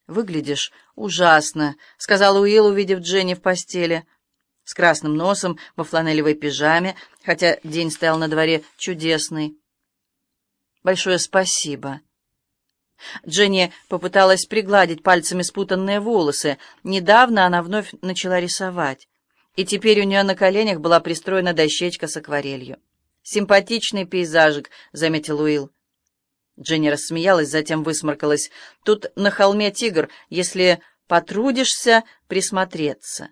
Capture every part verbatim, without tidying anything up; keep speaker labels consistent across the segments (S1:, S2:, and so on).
S1: «Выглядишь ужасно», — сказал Уилл, увидев Дженни в постели, с красным носом, во фланелевой пижаме, хотя день стоял на дворе чудесный. «Большое спасибо». Дженни попыталась пригладить пальцами спутанные волосы. Недавно она вновь начала рисовать, и теперь у нее на коленях была пристроена дощечка с акварелью. «Симпатичный пейзажик», — заметил Уилл. Дженни рассмеялась, затем высморкалась. «Тут на холме тигр, если потрудишься присмотреться».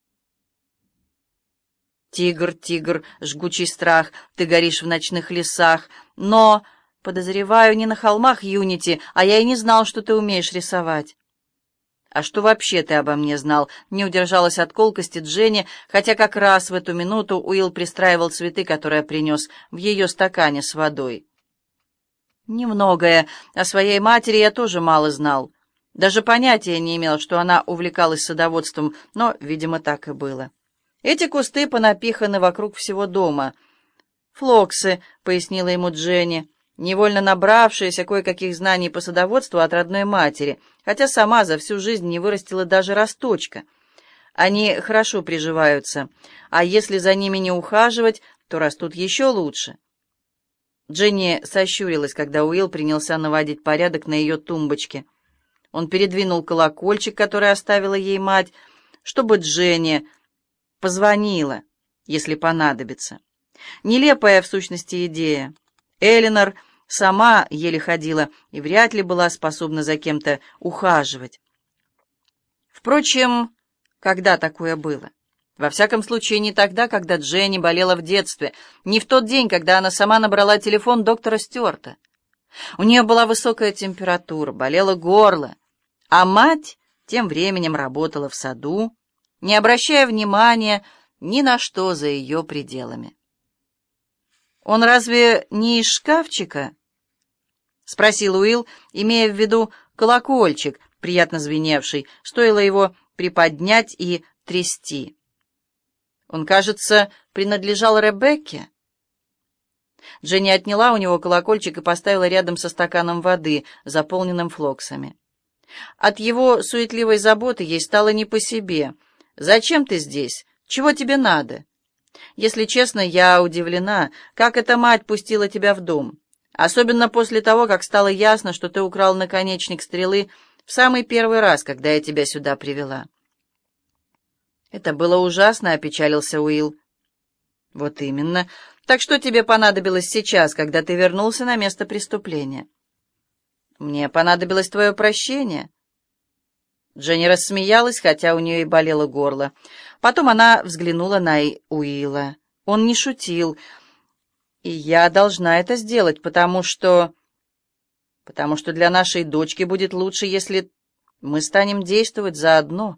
S1: «Тигр, тигр, жгучий страх, ты горишь в ночных лесах, но, подозреваю, не на холмах Юнити, а я и не знал, что ты умеешь рисовать». «А что вообще ты обо мне знал?» — не удержалась от колкости Дженни, хотя как раз в эту минуту Уилл пристраивал цветы, которые принес в ее стакане с водой. «Немногое. О своей матери я тоже мало знал. Даже понятия не имел, что она увлекалась садоводством, но, видимо, так и было. Эти кусты понапиханы вокруг всего дома». «Флоксы», — пояснила ему Дженни, невольно набравшаяся кое-каких знаний по садоводству от родной матери, хотя сама за всю жизнь не вырастила даже росточка. Они хорошо приживаются, а если за ними не ухаживать, то растут еще лучше. Дженни сощурилась, когда Уилл принялся наводить порядок на ее тумбочке. Он передвинул колокольчик, который оставила ей мать, чтобы Дженни позвонила, если понадобится. Нелепая, в сущности, идея. Элинор сама еле ходила и вряд ли была способна за кем-то ухаживать. Впрочем, когда такое было? Во всяком случае, не тогда, когда Дженни болела в детстве, не в тот день, когда она сама набрала телефон доктора Стюарта. У нее была высокая температура, болело горло, а мать тем временем работала в саду, не обращая внимания ни на что за ее пределами. «Он разве не из шкафчика?» — спросил Уилл, имея в виду колокольчик, приятно звеневший, стоило его приподнять и трясти. «Он, кажется, принадлежал Ребекке». Дженни отняла у него колокольчик и поставила рядом со стаканом воды, заполненным флоксами. От его суетливой заботы ей стало не по себе. «Зачем ты здесь? Чего тебе надо?» «Если честно, я удивлена, как эта мать пустила тебя в дом. Особенно после того, как стало ясно, что ты украл наконечник стрелы в самый первый раз, когда я тебя сюда привела». «Это было ужасно», — опечалился Уилл. «Вот именно. Так что тебе понадобилось сейчас, когда ты вернулся на место преступления?» «Мне понадобилось твое прощение». Дженни рассмеялась, хотя у нее и болело горло. Потом она взглянула на Уилла. Он не шутил. «И я должна это сделать, потому что... потому что для нашей дочки будет лучше, если мы станем действовать заодно».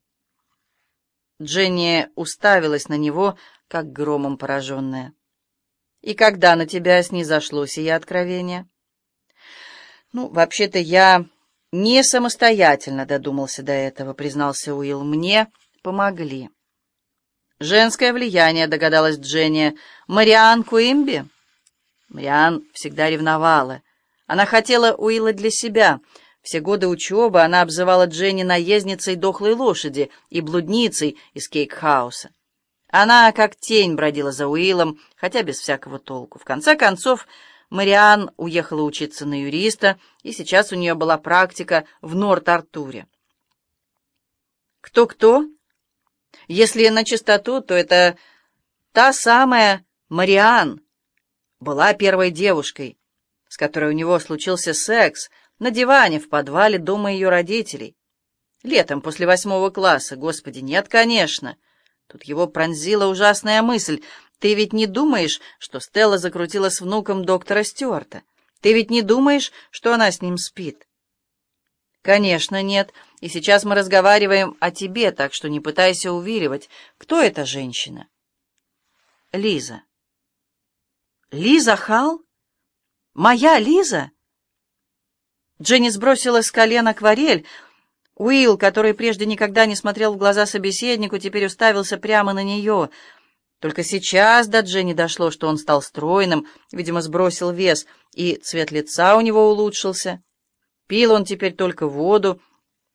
S1: Дженни уставилась на него, как громом пораженная. «И когда на тебя снизошло сие откровение?» «Ну, вообще-то я не самостоятельно додумался до этого», — признался Уилл. «Мне помогли». «Женское влияние», — догадалась Дженни. «Мариан Куимби?» Мариан всегда ревновала. Она хотела Уилла для себя. Все годы учебы она обзывала Дженни наездницей дохлой лошади и блудницей из Кейк-хауса. Она как тень бродила за Уиллом, хотя без всякого толку. В конце концов, Мариан уехала учиться на юриста, и сейчас у нее была практика в Норт-Артуре. «Кто-кто?» Если на чистоту, то это та самая Мариан была первой девушкой, с которой у него случился секс на диване в подвале дома ее родителей. Летом после восьмого класса. Господи, нет, конечно. Тут его пронзила ужасная мысль. Ты ведь не думаешь, что Стелла закрутила с внуком доктора Стюарта? Ты ведь не думаешь, что она с ним спит? Конечно, нет. И сейчас мы разговариваем о тебе, так что не пытайся увиливать. Кто эта женщина? Лиза. Лиза Халл? Моя Лиза? Дженни сбросила с колен акварель. Уилл, который прежде никогда не смотрел в глаза собеседнику, теперь уставился прямо на нее. Только сейчас до Дженни дошло, что он стал стройным, видимо, сбросил вес, и цвет лица у него улучшился. Пил он теперь только воду,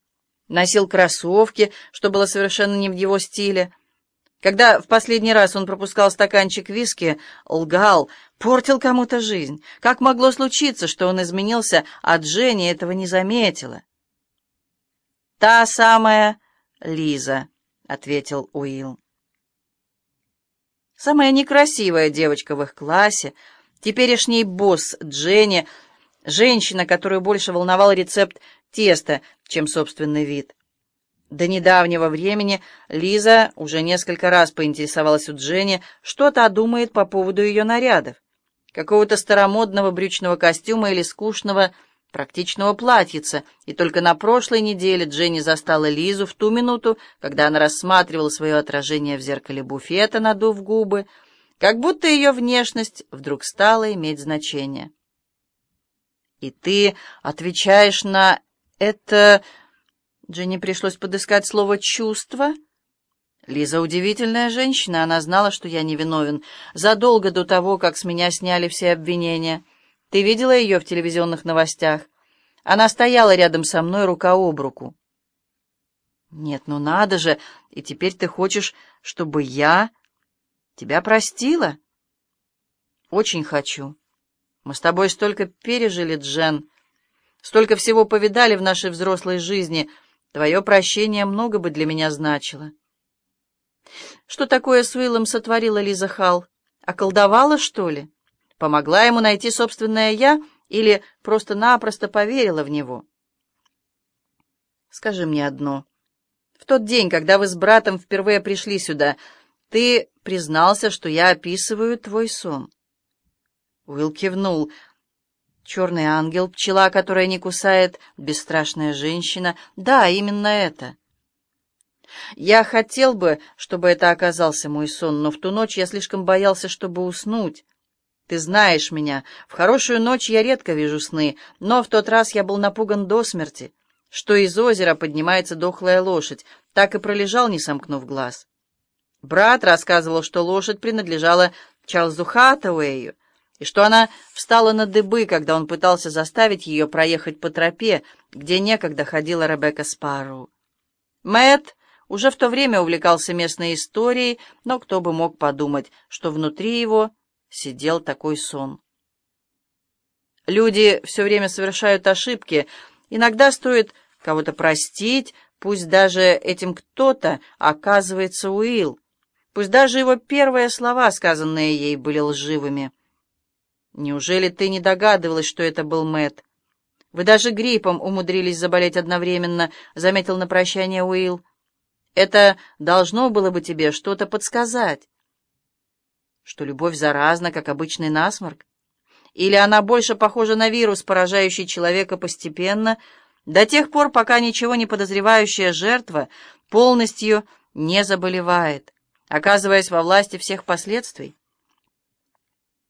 S1: Носил кроссовки, что было совершенно не в его стиле. Когда в последний раз он пропускал стаканчик виски, лгал, портил кому-то жизнь. Как могло случиться, что он изменился, а Дженни этого не заметила? «Та самая Лиза», — ответил Уилл. Самая некрасивая девочка в их классе, теперешний босс Дженни, женщина, которую больше волновал рецепт теста, чем собственный вид. До недавнего времени Лиза уже несколько раз поинтересовалась у Дженни, что та думает по поводу ее нарядов. Какого-то старомодного брючного костюма или скучного практичного платьица, и только на прошлой неделе Дженни застала Лизу в ту минуту, когда она рассматривала свое отражение в зеркале буфета, надув губы, как будто ее внешность вдруг стала иметь значение. «И ты отвечаешь на это...» Дженни пришлось подыскать слово «чувство». Лиза удивительная женщина, она знала, что я невиновен, задолго до того, как с меня сняли все обвинения. Ты видела ее в телевизионных новостях? Она стояла рядом со мной рука об руку. Нет, ну надо же, и теперь ты хочешь, чтобы я тебя простила? Очень хочу. Мы с тобой столько пережили, Джен, столько всего повидали в нашей взрослой жизни. Твое прощение много бы для меня значило. Что такое с Уиллом сотворила Лиза Халл? Околдовала, что ли? Помогла ему найти собственное «я» или просто-напросто поверила в него? Скажи мне одно. В тот день, когда вы с братом впервые пришли сюда, ты признался, что я описываю твой сон. Уилл кивнул. Черный ангел, пчела, которая не кусает, бесстрашная женщина. Да, именно это. Я хотел бы, чтобы это оказался мой сон, но в ту ночь я слишком боялся, чтобы уснуть. Ты знаешь меня. В хорошую ночь я редко вижу сны, но в тот раз я был напуган до смерти, что из озера поднимается дохлая лошадь, так и пролежал, не сомкнув глаз. Брат рассказывал, что лошадь принадлежала Чарльзу Хаттауэю, и что она встала на дыбы, когда он пытался заставить ее проехать по тропе, где некогда ходила Ребекка Спарроу. Мэтт уже в то время увлекался местной историей, но кто бы мог подумать, что внутри его сидел такой сон. Люди все время совершают ошибки. Иногда стоит кого-то простить, пусть даже этим кто-то оказывается Уилл, пусть даже его первые слова, сказанные ей, были лживыми. Неужели ты не догадывалась, что это был Мэтт? Вы даже гриппом умудрились заболеть одновременно, заметил на прощание Уилл. Это должно было бы тебе что-то подсказать. Что любовь заразна, как обычный насморк? Или она больше похожа на вирус, поражающий человека постепенно, до тех пор, пока ничего не подозревающая жертва полностью не заболевает, оказываясь во власти всех последствий?